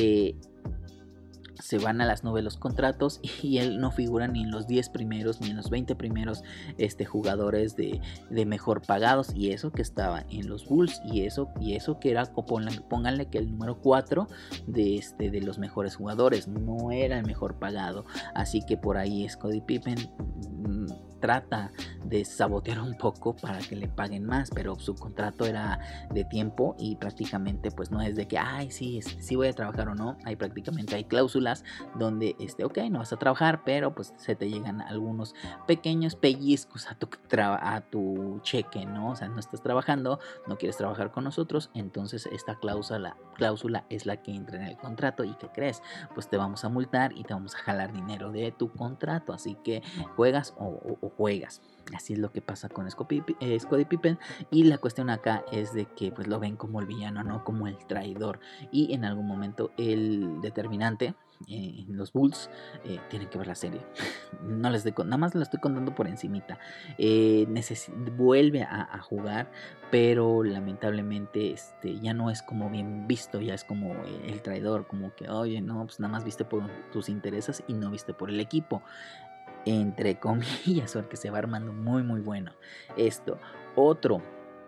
se van a las nubes los contratos y él no figura ni en los 10 primeros ni en los 20 primeros jugadores de mejor pagados, y eso que estaba en los Bulls, y eso que era, pónganle que el número 4 de los mejores jugadores, no era el mejor pagado. Así que por ahí Scottie Pippen trata de sabotear un poco para que le paguen más, pero su contrato era de tiempo y prácticamente pues no es de que sí voy a trabajar o no. Hay cláusulas donde ok, no vas a trabajar, pero pues se te llegan algunos pequeños pellizcos a tu cheque, ¿no? O sea, no estás trabajando, no quieres trabajar con nosotros, entonces esta cláusula es la que entra en el contrato. ¿Y qué crees? Pues te vamos a multar y te vamos a jalar dinero de tu contrato, así que juegas o juegas. Así es lo que pasa con Scottie Pippen, y la cuestión acá es de que pues lo ven como el villano, no como el traidor, y en algún momento el determinante en los Bulls, tienen que ver la serie. No les nada más la estoy contando por encimita. Vuelve a jugar, pero lamentablemente ya no es como bien visto, ya es como el traidor, como que oye, no, pues nada más viste por tus intereses y no viste por el equipo, entre comillas, porque se va armando muy bueno esto. Otro,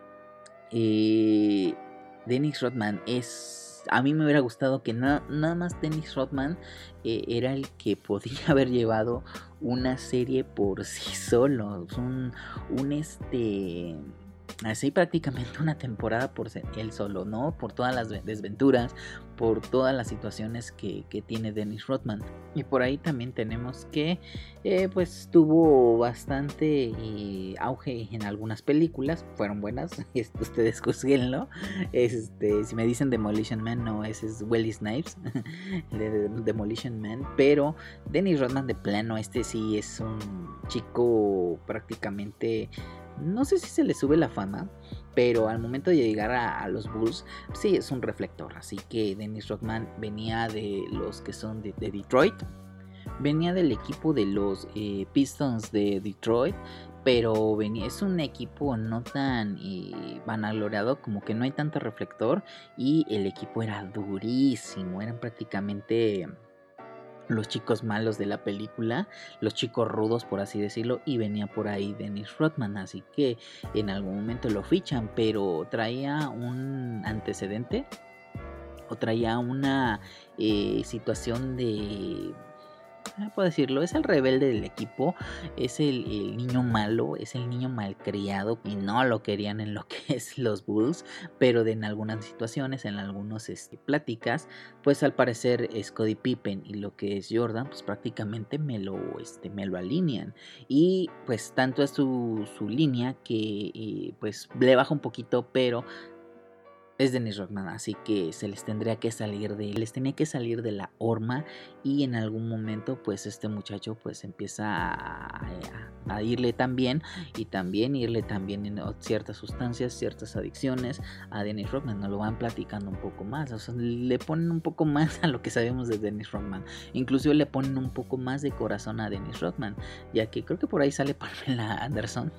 Dennis Rodman a mí me hubiera gustado que nada más Dennis Rodman era el que podía haber llevado una serie por sí solo, así prácticamente una temporada por ser él solo, ¿no? Por todas las desventuras, por todas las situaciones que tiene Dennis Rodman. Y por ahí también tenemos que pues tuvo bastante auge en algunas películas, fueron buenas, ustedes juzguenlo. Si me dicen Demolition Man, no, ese es Wesley Snipes de Demolition Man, pero Dennis Rodman de plano, sí es un chico prácticamente, no sé si se le sube la fama, pero al momento de llegar a los Bulls, sí es un reflector. Así que Dennis Rodman venía de los que son de Detroit, venía del equipo de los Pistons de Detroit, pero es un equipo no tan vanagloriado, como que no hay tanto reflector, y el equipo era durísimo, eran prácticamente los chicos malos de la película, los chicos rudos, por así decirlo, y venía por ahí Dennis Rodman, así que en algún momento lo fichan, pero traía un antecedente o traía una situación de, puedo decirlo, es el rebelde del equipo, es el niño malo, es el niño malcriado, y no lo querían en lo que es los Bulls, pero en algunas situaciones, en algunas pláticas, pues al parecer Scottie Pippen y lo que es Jordan, pues prácticamente me lo alinean, y pues tanto es su línea que pues le baja un poquito, pero es Dennis Rodman, así que les tenía que salir de la horma, y en algún momento pues este muchacho pues empieza a irle también, y también irle también en ciertas sustancias, ciertas adicciones a Dennis Rodman. Nos lo van platicando un poco más, o sea, le ponen un poco más a lo que sabemos de Dennis Rodman, inclusive le ponen un poco más de corazón a Dennis Rodman, ya que creo que por ahí sale Pamela Anderson.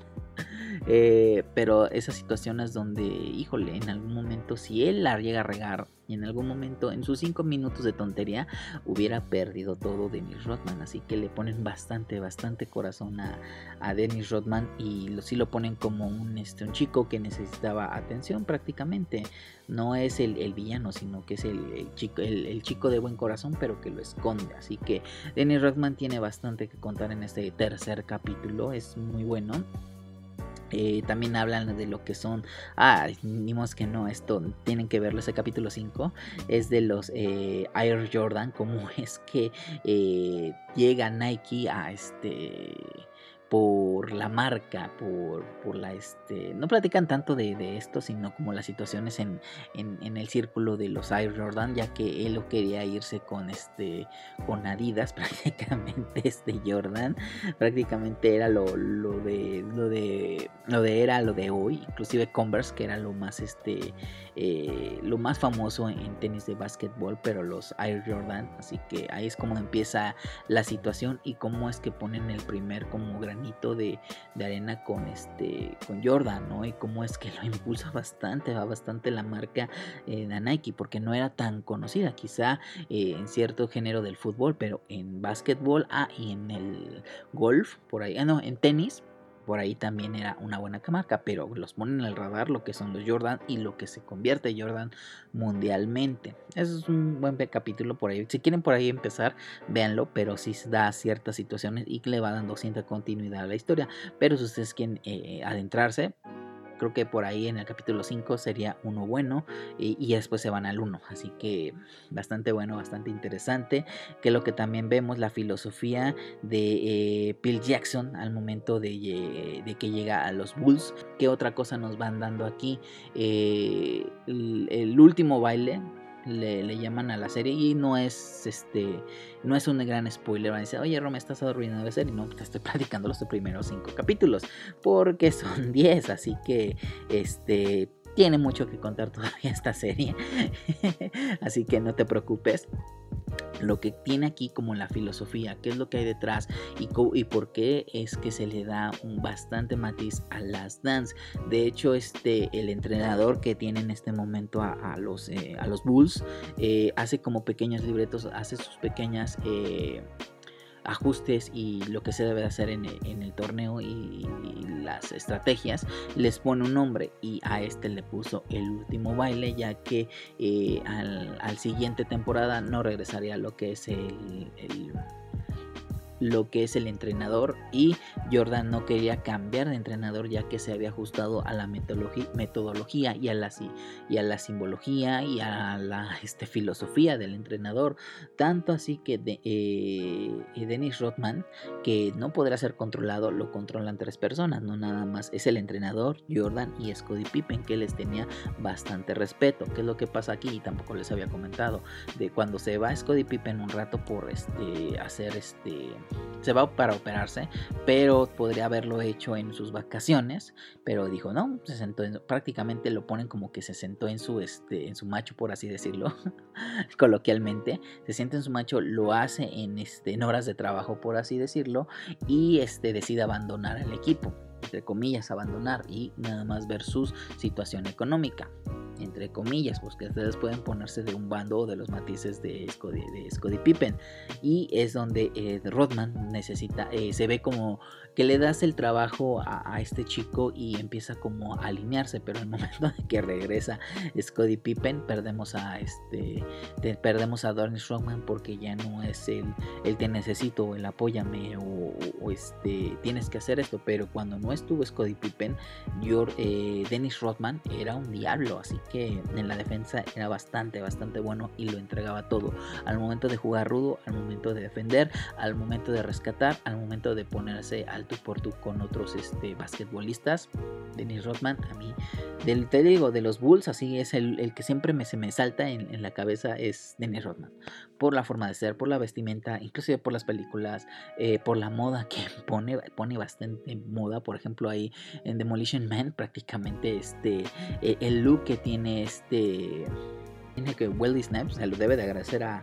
Pero esas situaciones donde, híjole, en algún momento si él la llega a regar, y en algún momento en sus 5 minutos de tontería hubiera perdido todo Dennis Rodman, así que le ponen bastante corazón a Dennis Rodman, y sí lo ponen como un chico que necesitaba atención prácticamente. No es el villano, sino que es el chico de buen corazón, pero que lo esconde. Así que Dennis Rodman tiene bastante que contar en este tercer capítulo, es muy bueno. También hablan de lo que son, ni más que no, esto tienen que verlo, ese capítulo 5 es de los Air Jordan, cómo es que llega Nike a por la marca, por la no platican tanto de esto, sino como las situaciones en el círculo de los Air Jordan, ya que él lo quería irse con Adidas, prácticamente Jordan prácticamente era lo de hoy, inclusive Converse, que era lo más famoso en tenis de básquetbol, pero los Air Jordan. Así que ahí es como empieza la situación, y cómo es que ponen el primer como granito de arena con Jordan, ¿no? Y cómo es que lo impulsa bastante la marca de Nike, porque no era tan conocida quizá en cierto género del fútbol, pero en básquetbol y en el golf, por ahí, en tenis, por ahí también era una buena marca, pero los ponen en el radar lo que son los Jordan y lo que se convierte Jordan mundialmente. Eso es un buen capítulo por ahí. Si quieren por ahí empezar, véanlo, pero sí da ciertas situaciones y le va dando cierta continuidad a la historia. Pero si ustedes quieren adentrarse, creo que por ahí en el capítulo 5 sería uno bueno, y después se van al 1, así que bastante bueno, bastante interesante. Que lo que también vemos, la filosofía de Phil Jackson al momento de que llega a los Bulls. ¿Qué otra cosa nos van dando aquí? El último baile le llaman a la serie, y no es un gran spoiler. Van a decir, oye, Roma, estás arruinando la serie. No, te estoy platicando los primeros 5 capítulos, porque son 10, así que tiene mucho que contar todavía esta serie. Así que no te preocupes. Lo que tiene aquí como la filosofía, qué es lo que hay detrás, y por qué es que se le da un bastante matiz a las dance. De hecho, el entrenador que tiene en este momento a los Bulls hace como pequeños libretos, hace sus pequeñas ajustes y lo que se debe hacer en el torneo y las estrategias. Les pone un nombre, y a le puso el último baile, ya que al siguiente temporada no regresaría a lo que es lo que es el entrenador, y Jordan no quería cambiar de entrenador ya que se había ajustado a la metodología y a la simbología y a la filosofía del entrenador, tanto así que Dennis Rodman, que no podrá ser controlado, lo controlan 3 personas, no nada más, es el entrenador, Jordan y Scottie Pippen, que les tenía bastante respeto. ¿Qué es lo que pasa aquí? Y tampoco les había comentado, de cuando se va Scottie Pippen un rato por se va para operarse, pero podría haberlo hecho en sus vacaciones, pero dijo no, se sentó prácticamente lo ponen como que se sentó en su macho, por así decirlo, coloquialmente, se sienta en su macho, lo hace en horas de trabajo, por así decirlo, y decide abandonar el equipo, entre comillas abandonar, y nada más ver su situación económica, entre comillas, pues que ustedes pueden ponerse de un bando o de los matices de Scottie Pippen, y es donde Rodman necesita, se ve como que le das el trabajo a este chico y empieza como a alinearse, pero en el momento de que regresa Scottie Pippen perdemos a Dennis Rodman, porque ya no es el te necesito, el apóyame o tienes que hacer esto, pero cuando no estuvo Scottie Pippen, Dennis Rodman era un diablo, así que en la defensa era bastante bueno y lo entregaba todo, al momento de jugar rudo, al momento de defender, al momento de rescatar, al momento de ponerse al tú por tú con otros basquetbolistas. Dennis Rodman, a mí, te digo, de los Bulls, así es el que siempre se me salta en la cabeza, es Dennis Rodman, por la forma de ser, por la vestimenta, inclusive por las películas, por la moda que pone bastante moda. Por ejemplo, ahí en Demolition Man, prácticamente el look que tiene tiene que Wesley Snipes se lo debe de agradecer a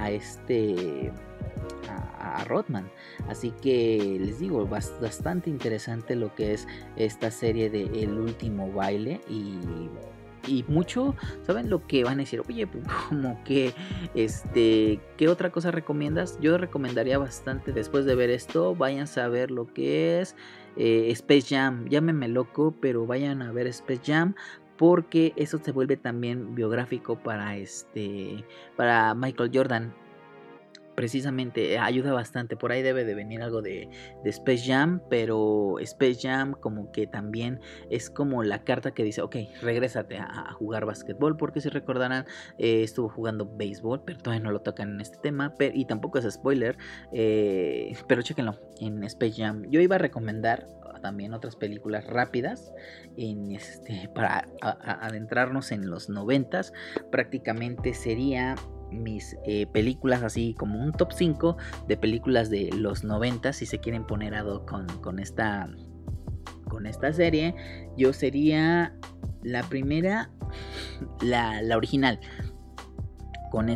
Rodman. Así que les digo, bastante interesante lo que es esta serie de El Último Baile, y mucho, ¿saben lo que van a decir? Oye, como que, ¿qué otra cosa recomiendas? Yo recomendaría bastante, después de ver esto, vayan a ver lo que es Space Jam. Llámenme loco, pero vayan a ver Space Jam, porque eso se vuelve también biográfico para Michael Jordan. Precisamente ayuda bastante, por ahí debe de venir algo de Space Jam, pero Space Jam como que también es como la carta que dice, ok, regrésate a jugar básquetbol, porque si recordarán, estuvo jugando béisbol, pero todavía no lo tocan en este tema, y tampoco es spoiler, pero chéquenlo en Space Jam. Yo iba a recomendar también otras películas rápidas para adentrarnos en los 90s, prácticamente sería mis películas, así como un top 5 de películas de los 90, si se quieren poner a do con esta serie. Yo sería la primera, la original, con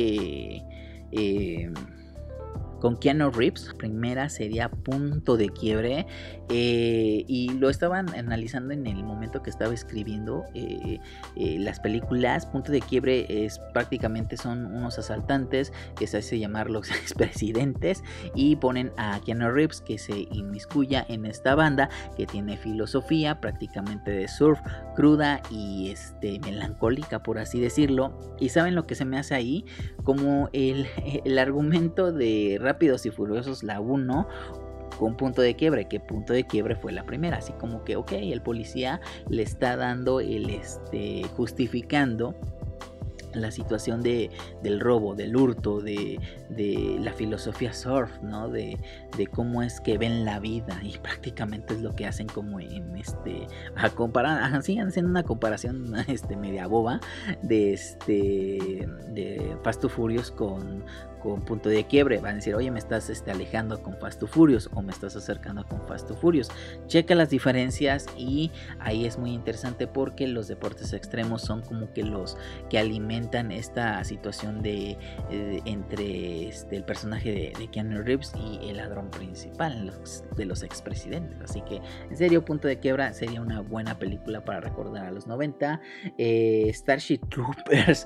con Keanu Reeves. Primera sería Punto de Quiebre, y lo estaban analizando en el momento que estaba escribiendo las películas. Punto de Quiebre prácticamente son unos asaltantes que se hace llamar los expresidentes, y ponen a Keanu Reeves que se inmiscuya en esta banda que tiene filosofía prácticamente de surf, cruda y melancólica, por así decirlo. Y saben lo que se me hace ahí, como el argumento de Rápidos y Furiosos, la 1, con Punto de Quiebre, que Punto de Quiebre fue la primera, así como que ok, el policía le está dando justificando la situación del robo, del hurto, de la filosofía surf, ¿no? De cómo es que ven la vida, y prácticamente es lo que hacen como haciendo una comparación media boba de Fast and Furious con Punto de Quiebre. Van a decir, oye, me estás alejando con Fast and Furious, o me estás acercando con Fast and Furious. Checa las diferencias, y ahí es muy interesante, porque los deportes extremos son como que los que alimentan esta situación entre el personaje de Keanu Reeves y el ladrón principal de los expresidentes. Así que en serio, Punto de Quiebra sería una buena película para recordar a los 90. Starship Troopers,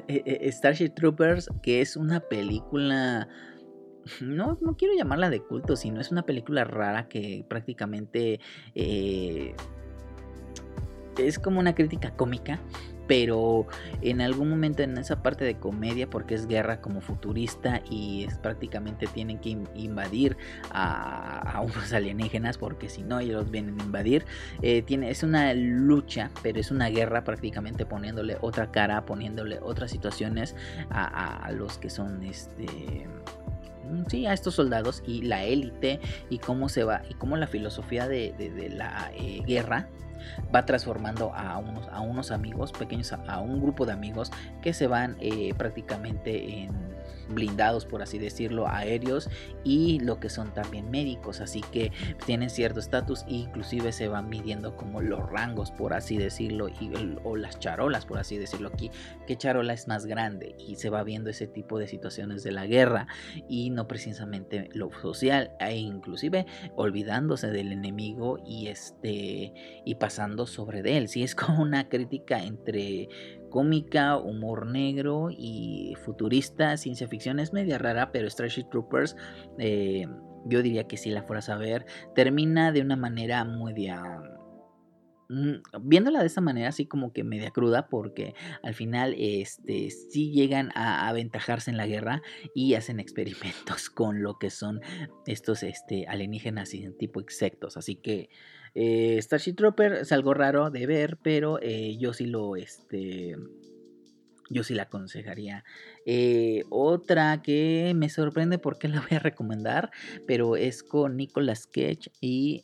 que es una película, no quiero llamarla de culto, sino es una película rara que prácticamente es como una crítica cómica, pero en algún momento en esa parte de comedia, porque es guerra como futurista y es prácticamente tienen que invadir a unos alienígenas, porque si no ellos los vienen a invadir. Es una lucha, pero es una guerra prácticamente, poniéndole otra cara, poniéndole otras situaciones a los que son sí, a estos soldados y la élite, y cómo se va, y cómo la filosofía de la guerra va transformando a unos amigos pequeños, a un grupo de amigos que se van prácticamente en blindados, por así decirlo, aéreos, y lo que son también médicos, así que tienen cierto estatus e inclusive se van midiendo como los rangos, por así decirlo, o las charolas, por así decirlo. Aquí qué charola es más grande, y se va viendo ese tipo de situaciones de la guerra y no precisamente lo social, e inclusive olvidándose del enemigo y pasando sobre de él. Sí, es como una crítica entre cómica, humor negro y futurista, ciencia ficción. Es media rara, pero Starship Troopers, yo diría que si la fueras a ver, termina de una manera media... viéndola de esa manera, así como que media cruda, porque al final sí llegan a aventajarse en la guerra y hacen experimentos con lo que son estos alienígenas y tipo insectos. Así que Starship Trooper es algo raro de ver, pero yo sí la aconsejaría. Otra que me sorprende porque la voy a recomendar, pero es con Nicolas Cage y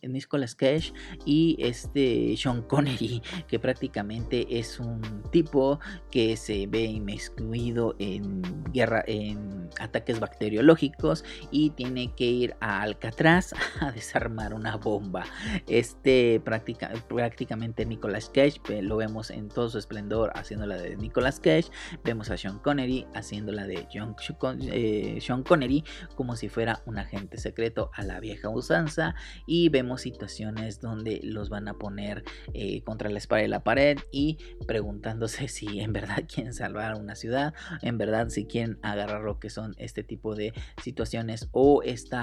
Sean Connery, que prácticamente es un tipo que se ve inmiscuido en guerra, en ataques bacteriológicos, y tiene que ir a Alcatraz a desarmar una bomba. Prácticamente Nicolas Cage lo vemos en todo su esplendor haciendo la de Nicolas Cage. Vemos a Sean Connery haciendo la de Sean Connery como si fuera un agente secreto a la vieja usanza, y vemos situaciones donde los van a poner contra la espalda de la pared y preguntándose si en verdad quieren salvar una ciudad, en verdad si quieren agarrar lo que son este tipo de situaciones o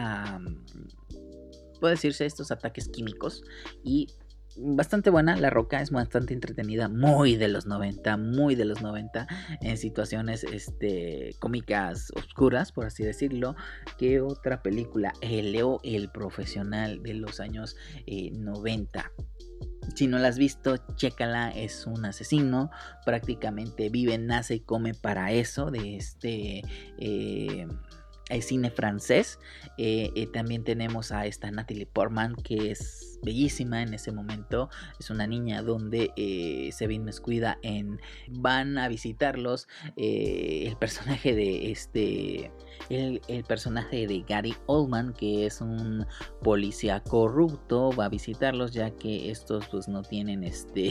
puede decirse estos ataques químicos. Y bastante buena, La Roca es bastante entretenida, muy de los 90 en situaciones cómicas oscuras, por así decirlo. ¿Qué otra película? Leo El Profesional, de los años 90. Si no la has visto, chécala, es un asesino, prácticamente vive, nace y come para eso, de cine francés. También tenemos a esta Natalie Portman, que es bellísima en ese momento. Es una niña donde se ve inmiscuida van a visitarlos el personaje de el personaje de Gary Oldman, que es un policía corrupto. Va a visitarlos ya que estos pues no tienen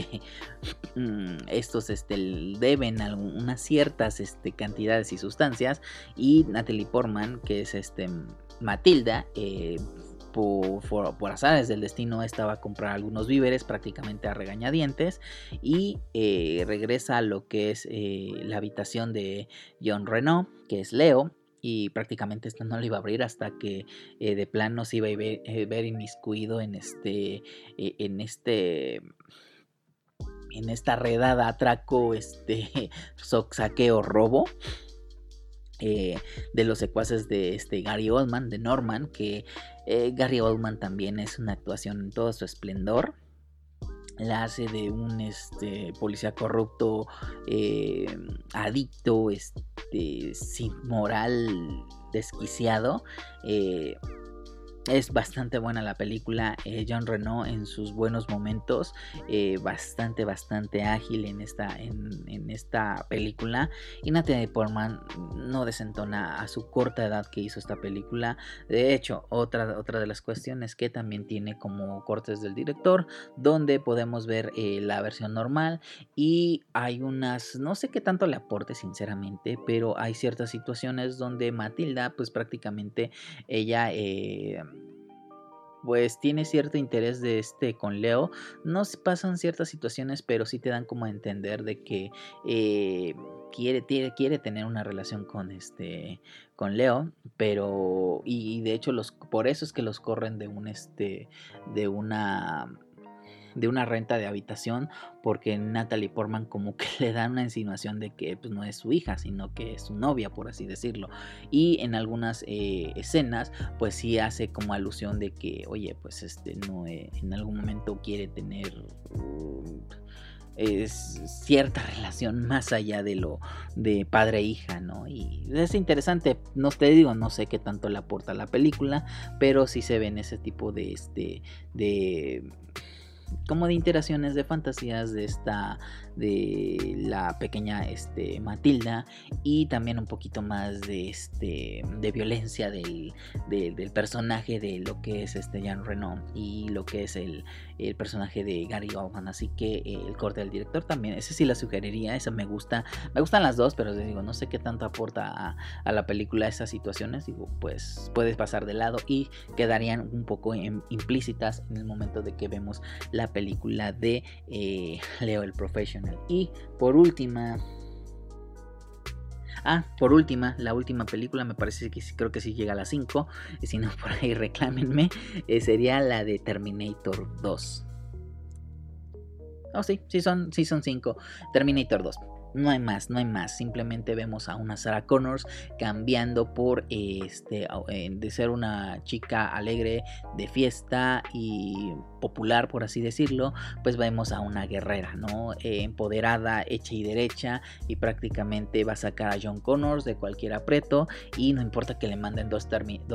deben unas ciertas cantidades y sustancias, y Natalie Portman, que es Matilda, por azares del destino estaba a comprar algunos víveres prácticamente a regañadientes, y regresa a lo que es la habitación de Jean Reno, que es Leo, y prácticamente esto no lo iba a abrir hasta que de plano se iba a ver inmiscuido en esta redada, atraco, saqueo, robo de los secuaces de Gary Oldman, de Norman, que Gary Oldman también es una actuación en todo su esplendor. La hace de un policía corrupto, adicto, sin moral, desquiciado. Es bastante buena la película. Jean Reno en sus buenos momentos, bastante ágil en esta película. Y Natalie Portman no desentona a su corta edad que hizo esta película. De hecho, otra de las cuestiones que también tiene como cortes del director, donde podemos ver la versión normal, y hay unas, no sé qué tanto le aporte sinceramente, pero hay ciertas situaciones donde Matilda pues prácticamente ella pues tiene cierto interés con Leo. No se pasan ciertas situaciones, pero sí te dan como a entender de que quiere tener una relación con Leo, pero y de hecho por eso es que los corren de una una renta de habitación, porque Natalie Portman como que le da una insinuación de que pues, no es su hija, sino que es su novia, por así decirlo. Y en algunas escenas pues sí hace como alusión de que oye, pues no en algún momento quiere tener cierta relación más allá de lo de padre e hija, ¿no? Y es interesante, no te digo, no sé qué tanto le aporta la película, pero sí se ven ese tipo de como de interacciones, de fantasías de la pequeña Matilda, y también un poquito más de violencia del personaje de lo que es Jean Reno y lo que es el personaje de Gary Oldman. Así que el corte del director también, ese sí la sugeriría, esa me gustan las dos, pero les digo, no sé qué tanto aporta a la película esas situaciones. Digo, pues puedes pasar de lado y quedarían un poco implícitas en el momento de que vemos la película de Leo el Professional. Y por última, la última película, me parece que creo que sí llega a las 5, y si no por ahí reclámenme, sería la de Terminator 2. Sí son 5. Terminator 2. No hay más, simplemente vemos a una Sarah Connors cambiando por de ser una chica alegre, de fiesta y popular, por así decirlo, pues vemos a una guerrera, ¿no? Empoderada, hecha y derecha, y prácticamente va a sacar a John Connors de cualquier aprieto, y no importa que le manden dos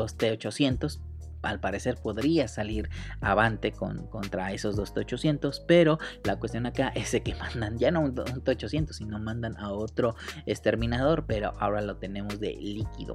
T-800. Al parecer podría salir avante contra esos dos T-800, pero la cuestión acá es que mandan ya no un T-800, sino mandan a otro exterminador, pero ahora lo tenemos de líquido,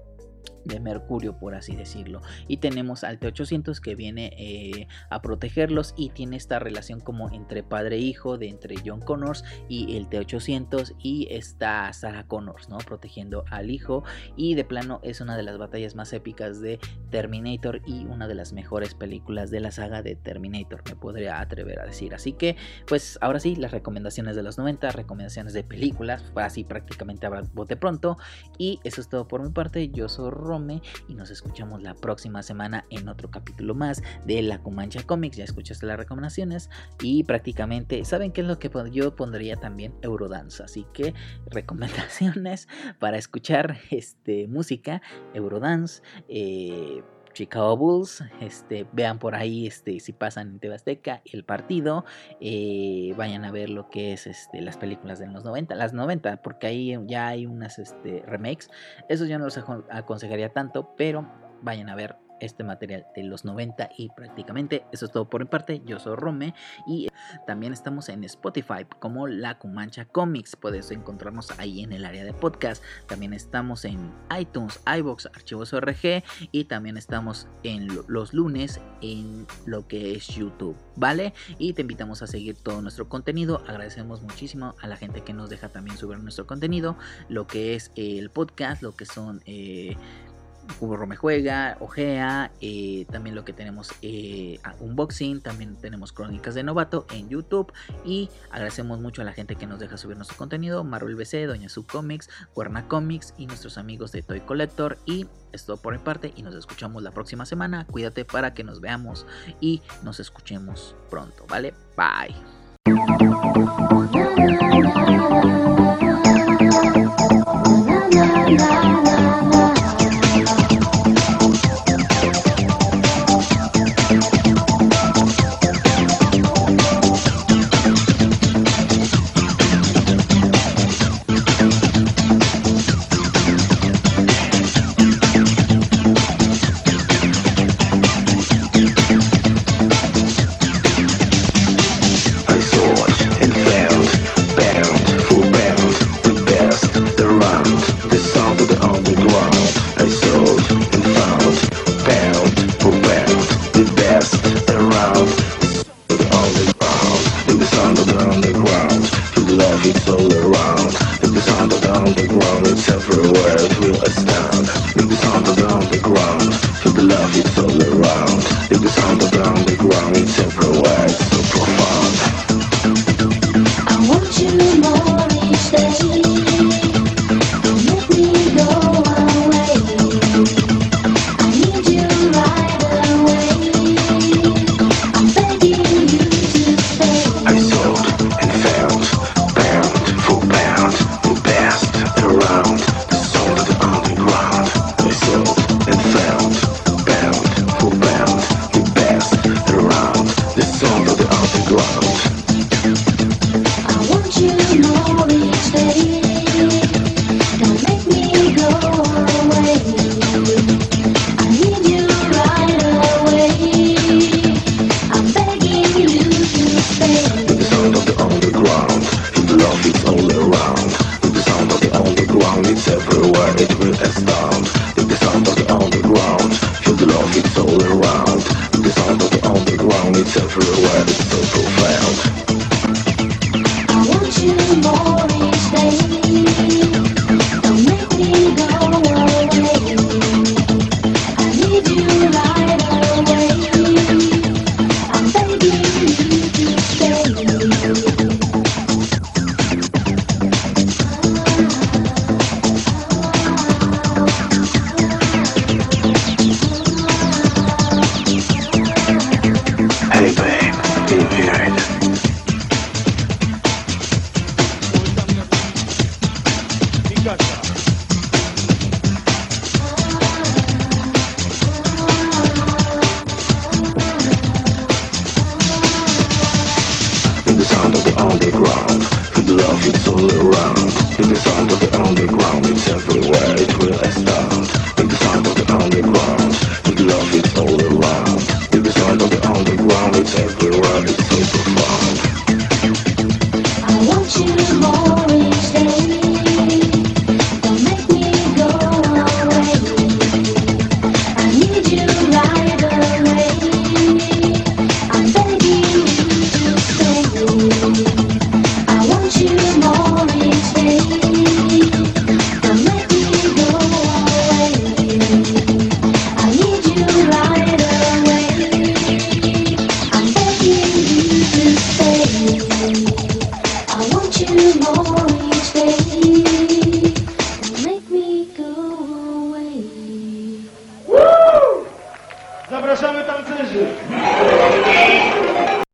de mercurio, por así decirlo, y tenemos al T-800 que viene a protegerlos, y tiene esta relación como entre padre e hijo, de entre John Connors y el T-800, y está Sarah Connors, ¿no? Protegiendo al hijo, y de plano es una de las batallas más épicas de Terminator y una de las mejores películas de la saga de Terminator, me podría atrever a decir. Así que pues ahora sí, las recomendaciones de los 90, recomendaciones de películas, así prácticamente habrá bote pronto, y eso es todo por mi parte. Yo soy Rome y nos escuchamos la próxima semana en otro capítulo más de La Comancha Comics. Ya escuchaste las recomendaciones y prácticamente saben qué es lo que yo pondría también: Eurodance. Así que recomendaciones para escuchar música, Eurodance, Chicago Bulls, vean por ahí si pasan en TV Azteca el partido, vayan a ver lo que es las películas de los 90, porque ahí ya hay unas remakes. Eso yo no los aconsejaría tanto, pero vayan a ver este material de los 90 y prácticamente eso es todo por mi parte. Yo soy Rome y también estamos en Spotify como La Comancha Comics. Puedes encontrarnos ahí en el área de podcast. También estamos en iTunes, iVoox, Archivos ORG, y también estamos en los lunes en lo que es YouTube, ¿vale? Y te invitamos a seguir todo nuestro contenido. Agradecemos muchísimo a la gente que nos deja también subir nuestro contenido, lo que es el podcast, lo que son Cubo Rome Juega, Ojea, también lo que tenemos unboxing, también tenemos crónicas de novato en YouTube, y agradecemos mucho a la gente que nos deja subir nuestro contenido: Marvel BC, Doña Sub Comics, Cuerna Comics y nuestros amigos de Toy Collector. Y es todo por mi parte y nos escuchamos la próxima semana. Cuídate para que nos veamos y nos escuchemos pronto, ¿vale? Bye. The sound of the underground, it's everywhere, it will astound. If the sound of the underground, feel the love, it's all around. If the sound of the underground, it's everywhere, it's so profound. I want you more each day. Don't make me go away. I need you right away. I'm begging you to stay. Hey babe, can you hear it? In the sound of the underground, feel the love, it's all around. In the sound